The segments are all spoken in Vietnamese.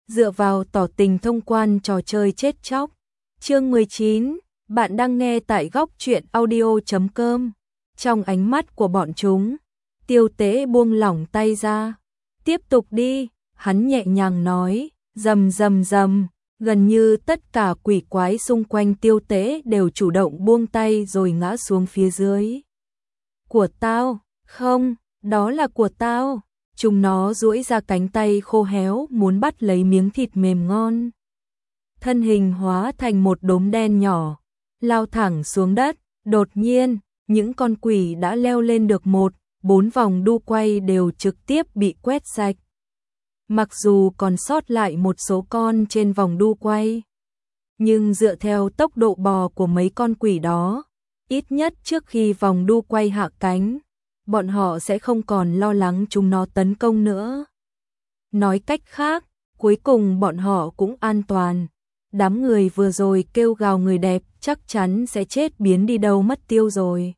dựa vào tỏ tình thông quan trò chơi chết chóc. Chương 19, bạn đang nghe tại góc truyện audio.com. Trong ánh mắt của bọn chúng, Tiêu Tế buông lỏng tay ra. Tiếp tục đi, hắn nhẹ nhàng nói, rầm rầm rầm, gần như tất cả quỷ quái xung quanh Tiêu Tế đều chủ động buông tay rồi ngã xuống phía dưới. Của tao, không, đó là của tao. Chúng nó duỗi ra cánh tay khô héo muốn bắt lấy miếng thịt mềm ngon. Thân hình hóa thành một đốm đen nhỏ, lao thẳng xuống đất. Đột nhiên, những con quỷ đã leo lên được 4 vòng đu quay đều trực tiếp bị quét sạch. Mặc dù còn sót lại một số con trên vòng đu quay, nhưng dựa theo tốc độ bò của mấy con quỷ đó, ít nhất trước khi vòng đu quay hạ cánh, bọn họ sẽ không còn lo lắng chúng nó tấn công nữa. Nói cách khác, cuối cùng bọn họ cũng an toàn. Đám người vừa rồi kêu gào người đẹp chắc chắn sẽ chết biến đi đâu mất tiêu rồi.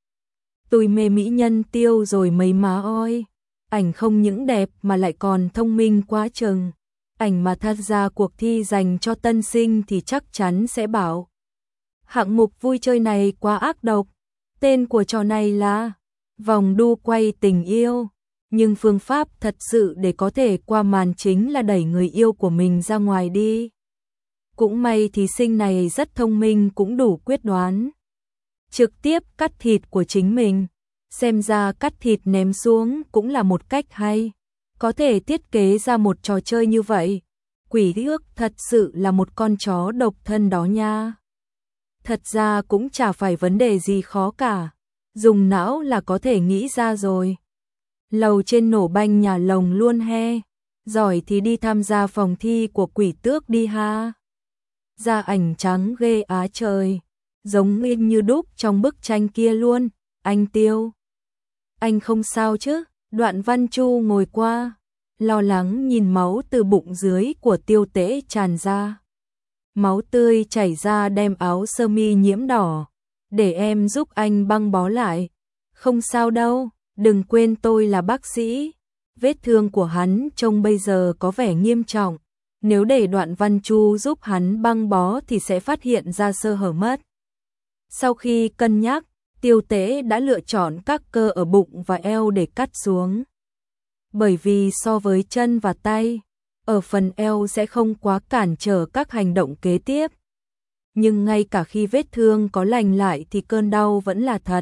Tôi mê mỹ nhân tiêu rồi mấy má ơi. Ảnh không những đẹp mà lại còn thông minh quá chừng. Ảnh mà tham gia cuộc thi dành cho tân sinh thì chắc chắn sẽ bảo hạng mục vui chơi này quá ác độc. Tên của trò này là vòng đu quay tình yêu. Nhưng phương pháp thật sự để có thể qua màn chính là đẩy người yêu của mình ra ngoài đi. Cũng may thí sinh này rất thông minh cũng đủ quyết đoán. Trực tiếp cắt thịt của chính mình. Xem ra cắt thịt ném xuống cũng là một cách hay. Có thể thiết kế ra một trò chơi như vậy. Quỷ ước thật sự là một con chó độc thân đó nha. Thật ra cũng chả phải vấn đề gì khó cả. Dùng não là có thể nghĩ ra rồi. Lầu trên nổ banh nhà lồng luôn he. Giỏi thì đi tham gia phòng thi của quỷ tước đi ha. Da ảnh trắng ghê á trời. Giống nguyên như đúc trong bức tranh kia luôn. Anh Tiêu. Anh không sao chứ? Đoạn Văn Chu ngồi qua, lo lắng nhìn máu từ bụng dưới của Tiêu Tế tràn ra. Máu tươi chảy ra đem áo sơ mi nhiễm đỏ. Để em giúp anh băng bó lại. Không sao đâu, đừng quên tôi là bác sĩ. Vết thương của hắn trông bây giờ có vẻ nghiêm trọng. Nếu để Đoạn Văn Chu giúp hắn băng bó thì sẽ phát hiện ra sơ hở mất. Sau khi cân nhắc, Tiêu Tế đã lựa chọn các cơ ở bụng và eo để cắt xuống. Bởi vì so với chân và tay, ở phần eo sẽ không quá cản trở các hành động kế tiếp. Nhưng ngay cả khi vết thương có lành lại thì cơn đau vẫn là thật.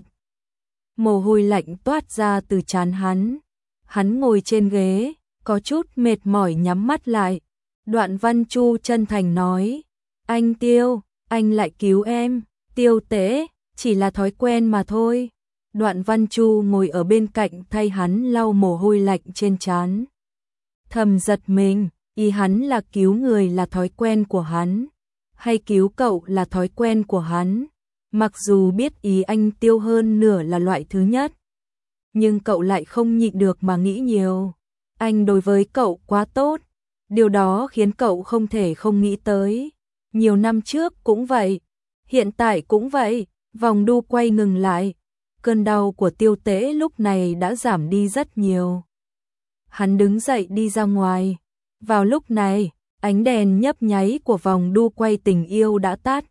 Mồ hôi lạnh toát ra từ trán hắn. Hắn ngồi trên ghế, có chút mệt mỏi nhắm mắt lại. Đoạn Văn Chu chân thành nói, anh Tiêu, anh lại cứu em. Tiêu Tế, chỉ là thói quen mà thôi. Đoạn Văn Chu ngồi ở bên cạnh thay hắn lau mồ hôi lạnh trên trán. Thầm giật mình, ý hắn là cứu người là thói quen của hắn, hay cứu cậu là thói quen của hắn. Mặc dù biết ý anh Tiêu hơn nửa là loại thứ nhất, nhưng cậu lại không nhịn được mà nghĩ nhiều. Anh đối với cậu quá tốt, điều đó khiến cậu không thể không nghĩ tới. Nhiều năm trước cũng vậy, hiện tại cũng vậy. Vòng đu quay ngừng lại, cơn đau của Tiêu Tế lúc này đã giảm đi rất nhiều. Hắn đứng dậy đi ra ngoài. Vào lúc này, ánh đèn nhấp nháy của vòng đu quay tình yêu đã tắt.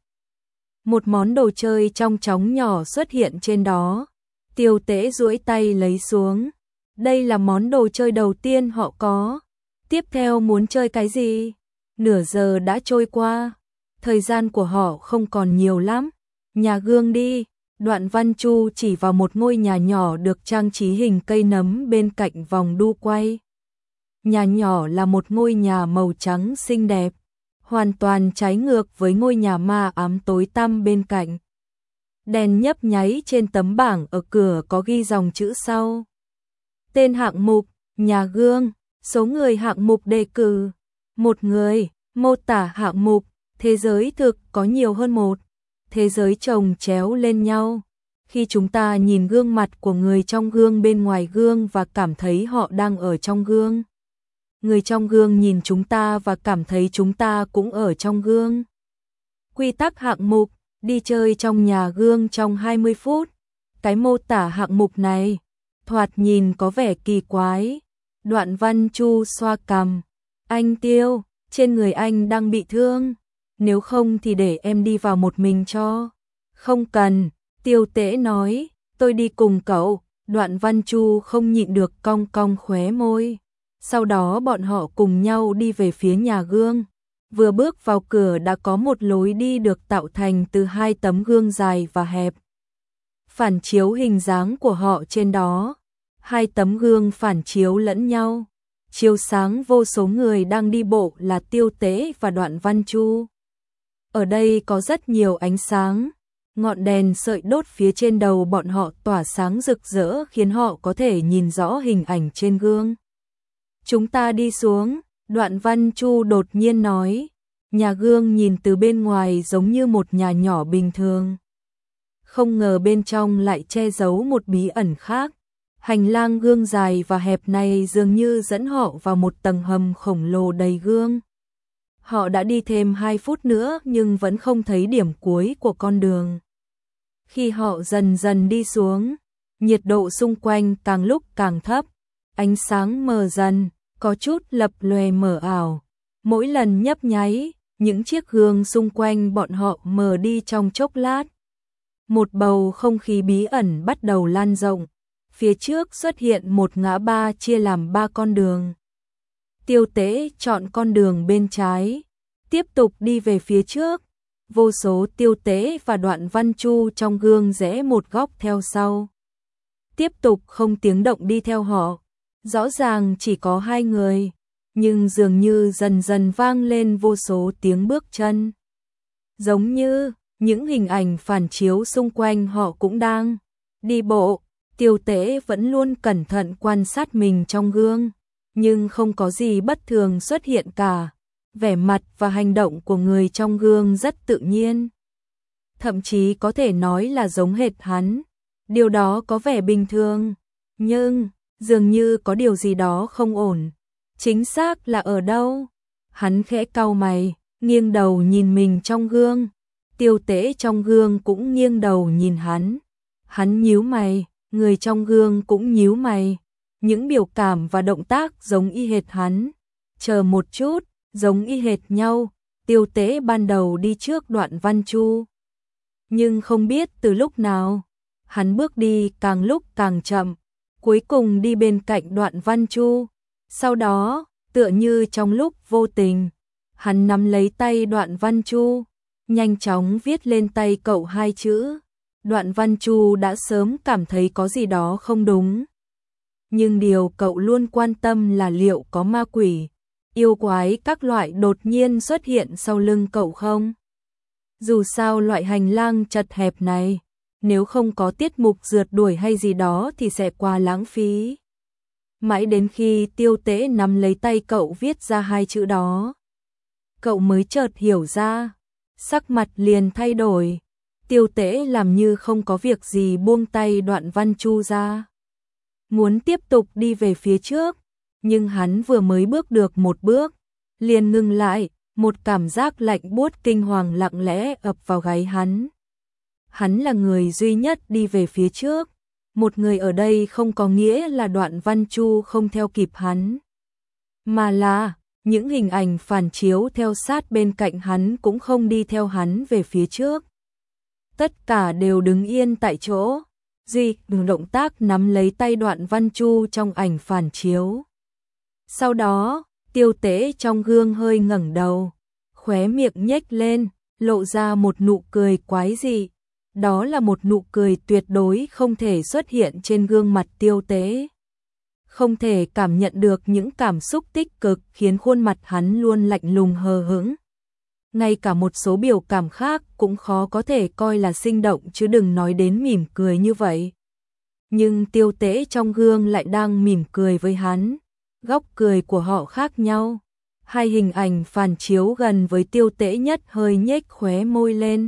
Một món đồ chơi trong chóng nhỏ xuất hiện trên đó. Tiêu Tế duỗi tay lấy xuống. Đây là món đồ chơi đầu tiên họ có. Tiếp theo muốn chơi cái gì? Nửa giờ đã trôi qua. Thời gian của họ không còn nhiều lắm. Nhà gương đi. Đoạn Văn Chu chỉ vào một ngôi nhà nhỏ được trang trí hình cây nấm bên cạnh vòng đu quay. Nhà nhỏ là một ngôi nhà màu trắng xinh đẹp, hoàn toàn trái ngược với ngôi nhà ma ám tối tăm bên cạnh. Đèn nhấp nháy trên tấm bảng ở cửa có ghi dòng chữ sau. Tên hạng mục, nhà gương, số người hạng mục đề cử, 1 người, mô tả hạng mục, thế giới thực có nhiều hơn một. Thế giới chồng chéo lên nhau. Khi chúng ta nhìn gương mặt của người trong gương bên ngoài gương và cảm thấy họ đang ở trong gương. Người trong gương nhìn chúng ta và cảm thấy chúng ta cũng ở trong gương. Quy tắc hạng mục, đi chơi trong nhà gương trong 20 phút. Cái mô tả hạng mục này, thoạt nhìn có vẻ kỳ quái. Đoạn Văn Chu xoa cằm. Anh Tiêu, trên người anh đang bị thương, nếu không thì để em đi vào một mình cho. Không cần, Tiêu Tế nói, tôi đi cùng cậu. Đoạn Văn Chu không nhịn được cong cong khóe môi. Sau đó bọn họ cùng nhau đi về phía nhà gương. Vừa bước vào cửa đã có một lối đi được tạo thành từ 2 tấm gương dài và hẹp. Phản chiếu hình dáng của họ trên đó. 2 tấm gương phản chiếu lẫn nhau. Chiếu sáng vô số người đang đi bộ là Tiêu Tế và Đoạn Văn Chu. Ở đây có rất nhiều ánh sáng. Ngọn đèn sợi đốt phía trên đầu bọn họ tỏa sáng rực rỡ khiến họ có thể nhìn rõ hình ảnh trên gương. Chúng ta đi xuống, Đoạn Văn Chu đột nhiên nói. Nhà gương nhìn từ bên ngoài giống như một nhà nhỏ bình thường. Không ngờ bên trong lại che giấu một bí ẩn khác. Hành lang gương dài và hẹp này dường như dẫn họ vào một tầng hầm khổng lồ đầy gương. Họ đã đi thêm 2 phút nữa nhưng vẫn không thấy điểm cuối của con đường. Khi họ dần dần đi xuống, nhiệt độ xung quanh càng lúc càng thấp, ánh sáng mờ dần, có chút lập lòe mờ ảo. Mỗi lần nhấp nháy, những chiếc gương xung quanh bọn họ mờ đi trong chốc lát. Một bầu không khí bí ẩn bắt đầu lan rộng. Phía trước xuất hiện một ngã ba chia làm 3 con đường. Tiêu Tế chọn con đường bên trái, tiếp tục đi về phía trước. Vô số Tiêu Tế và Đoạn Văn Chu trong gương rẽ một góc theo sau. Tiếp tục không tiếng động đi theo họ. Rõ ràng chỉ có 2 người, nhưng dường như dần dần vang lên vô số tiếng bước chân. Giống như những hình ảnh phản chiếu xung quanh họ cũng đang đi bộ. Tiêu Tế vẫn luôn cẩn thận quan sát mình trong gương, nhưng không có gì bất thường xuất hiện cả. Vẻ mặt và hành động của người trong gương rất tự nhiên. Thậm chí có thể nói là giống hệt hắn. Điều đó có vẻ bình thường, nhưng dường như có điều gì đó không ổn. Chính xác là ở đâu? Hắn khẽ cau mày, nghiêng đầu nhìn mình trong gương. Tiêu Tế trong gương cũng nghiêng đầu nhìn hắn. Hắn nhíu mày, người trong gương cũng nhíu mày. Những biểu cảm và động tác giống y hệt hắn. Chờ một chút, giống y hệt nhau. Tiêu Tế ban đầu đi trước Đoạn Văn Chu. Nhưng không biết từ lúc nào, hắn bước đi càng lúc càng chậm, cuối cùng đi bên cạnh Đoạn Văn Chu. Sau đó, tựa như trong lúc vô tình, hắn nắm lấy tay Đoạn Văn Chu, nhanh chóng viết lên tay cậu 2 chữ. Đoạn Văn Chu đã sớm cảm thấy có gì đó không đúng. Nhưng điều cậu luôn quan tâm là liệu có ma quỷ, yêu quái các loại đột nhiên xuất hiện sau lưng cậu không? Dù sao loại hành lang chật hẹp này, nếu không có tiết mục rượt đuổi hay gì đó thì sẽ quá lãng phí. Mãi đến khi Tiêu Tế nắm lấy tay cậu viết ra 2 chữ đó, cậu mới chợt hiểu ra, sắc mặt liền thay đổi. Tiêu Tế làm như không có việc gì buông tay Đoạn Văn Chu ra, muốn tiếp tục đi về phía trước, nhưng hắn vừa mới bước được một bước, liền ngừng lại, một cảm giác lạnh buốt kinh hoàng lặng lẽ ập vào gáy hắn. Hắn là người duy nhất đi về phía trước, một người ở đây không có nghĩa là Đoạn Văn Chu không theo kịp hắn, mà là những hình ảnh phản chiếu theo sát bên cạnh hắn cũng không đi theo hắn về phía trước. Tất cả đều đứng yên tại chỗ, duy động tác nắm lấy tay Đoạn Văn Chu trong ảnh phản chiếu. Sau đó, Tiêu Tế trong gương hơi ngẩng đầu, khóe miệng nhếch lên, lộ ra một nụ cười quái dị. Đó là một nụ cười tuyệt đối không thể xuất hiện trên gương mặt Tiêu Tế. Không thể cảm nhận được những cảm xúc tích cực khiến khuôn mặt hắn luôn lạnh lùng hờ hững. Ngay cả một số biểu cảm khác cũng khó có thể coi là sinh động chứ đừng nói đến mỉm cười như vậy. Nhưng Tiêu Tế trong gương lại đang mỉm cười với hắn. Góc cười của họ khác nhau. 2 hình ảnh phản chiếu gần với Tiêu Tế nhất hơi nhếch khóe môi lên,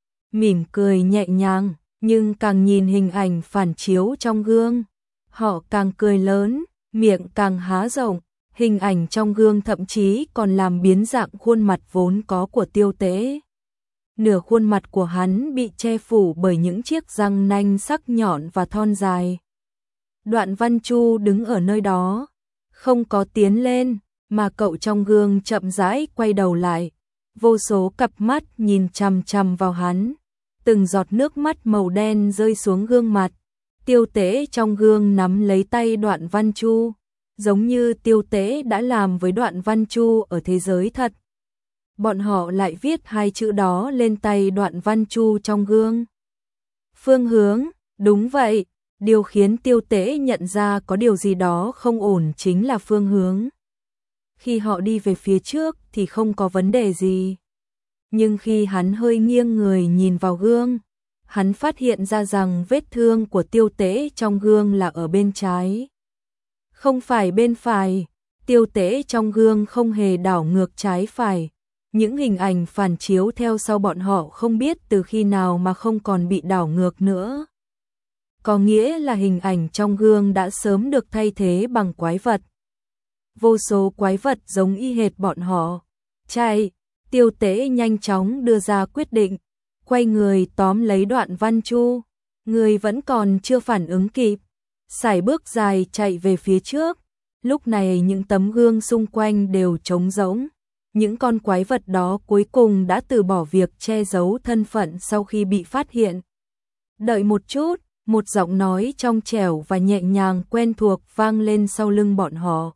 mỉm cười nhẹ nhàng, nhưng càng nhìn hình ảnh phản chiếu trong gương, họ càng cười lớn, miệng càng há rộng. Hình ảnh trong gương thậm chí còn làm biến dạng khuôn mặt vốn có của Tiêu Tế. Nửa khuôn mặt của hắn bị che phủ bởi những chiếc răng nanh sắc nhọn và thon dài. Đoạn Văn Chu đứng ở nơi đó, không có tiến lên, Mà cậu trong gương chậm rãi quay đầu lại, vô số cặp mắt nhìn chằm chằm vào hắn, từng giọt nước mắt màu đen rơi xuống gương mặt. Tiêu Tế trong gương nắm lấy tay Đoạn Văn Chu, giống như Tiêu Tế đã làm với Đoạn Văn Chu ở thế giới thật. Bọn họ lại viết hai chữ đó lên tay Đoạn Văn Chu trong gương. Phương hướng, đúng vậy, điều khiến Tiêu Tế nhận ra có điều gì đó không ổn chính là phương hướng. Khi họ đi về phía trước thì không có vấn đề gì. Nhưng khi hắn hơi nghiêng người nhìn vào gương, hắn phát hiện ra rằng vết thương của Tiêu Tế trong gương là ở bên trái, không phải bên phải. Tiêu Tế trong gương không hề đảo ngược trái phải. Những hình ảnh phản chiếu theo sau bọn họ không biết từ khi nào mà không còn bị đảo ngược nữa. Có nghĩa là hình ảnh trong gương đã sớm được thay thế bằng quái vật. Vô số quái vật giống y hệt bọn họ. Chạy, Tiêu Tế nhanh chóng đưa ra quyết định, quay người tóm lấy Đoạn Văn Chu. Người vẫn còn chưa phản ứng kịp, sải bước dài chạy về phía trước. Lúc này những tấm gương xung quanh đều trống rỗng. Những con quái vật đó cuối cùng đã từ bỏ việc che giấu thân phận sau khi bị phát hiện. Đợi một chút, một giọng nói trong trẻo và nhẹ nhàng quen thuộc vang lên sau lưng bọn họ.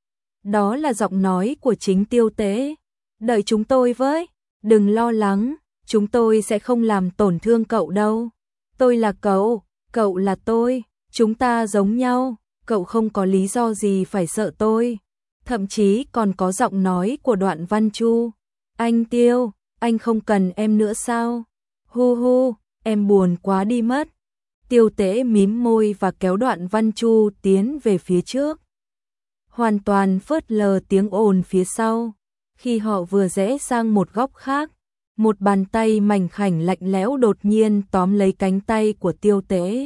Đó là giọng nói của chính Tiêu Tế. Đợi chúng tôi với, đừng lo lắng, chúng tôi sẽ không làm tổn thương cậu đâu. Tôi là cậu là tôi, chúng ta giống nhau, cậu không có lý do gì phải sợ tôi. Thậm chí còn có giọng nói của Đoạn Văn Chu. Anh Tiêu, anh không cần em nữa sao? Hu hu, em buồn quá đi mất. Tiêu Tế mím môi và kéo Đoạn Văn Chu tiến về phía trước, hoàn toàn phớt lờ tiếng ồn phía sau. Khi họ vừa rẽ sang một góc khác, một bàn tay mảnh khảnh lạnh lẽo đột nhiên tóm lấy cánh tay của Tiêu Tế.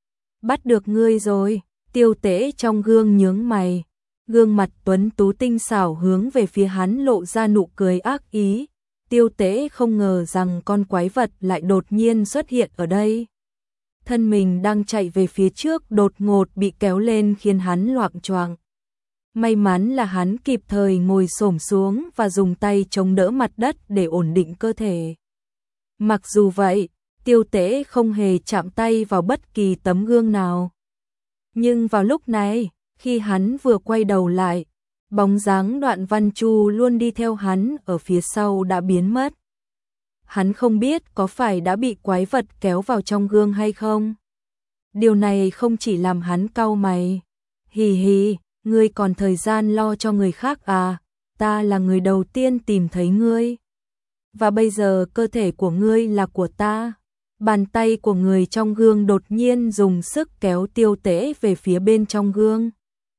Bắt được ngươi rồi. Tiêu Tế trong gương nhướng mày, gương mặt tuấn tú tinh xảo hướng về phía hắn lộ ra nụ cười ác ý. Tiêu Tế không ngờ rằng con quái vật lại đột nhiên xuất hiện ở đây. Thân mình đang chạy về phía trước đột ngột bị kéo lên khiến hắn loạng choạng. May mắn là hắn kịp thời ngồi xổm xuống và dùng tay chống đỡ mặt đất để ổn định cơ thể. Mặc dù vậy, Tiêu Tế không hề chạm tay vào bất kỳ tấm gương nào. Nhưng vào lúc này, khi hắn vừa quay đầu lại, bóng dáng Đoạn Văn Chu luôn đi theo hắn ở phía sau đã biến mất. Hắn không biết có phải đã bị quái vật kéo vào trong gương hay không. Điều này không chỉ làm hắn cau mày. Hì hì, ngươi còn thời gian lo cho người khác à? Ta là người đầu tiên tìm thấy ngươi. Và bây giờ cơ thể của ngươi là của ta. Bàn tay của người trong gương đột nhiên dùng sức kéo Tiêu Tế về phía bên trong gương.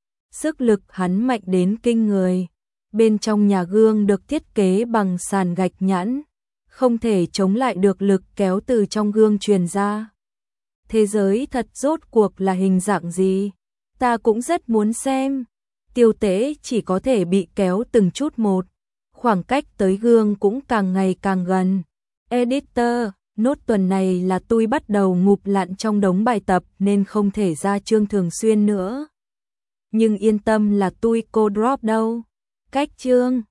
Sức lực hắn mạnh đến kinh người. Bên trong nhà gương được thiết kế bằng sàn gạch nhẵn, không thể chống lại được lực kéo từ trong gương truyền ra. Thế giới thật rốt cuộc là hình dạng gì? Ta cũng rất muốn xem. Tiêu Tế chỉ có thể bị kéo từng chút một. Khoảng cách tới gương cũng càng ngày càng gần. Editor, nốt tuần này là tôi bắt đầu ngụp lặn trong đống bài tập nên không thể ra chương thường xuyên nữa. Nhưng yên tâm là tôi cô drop đâu. Cách chương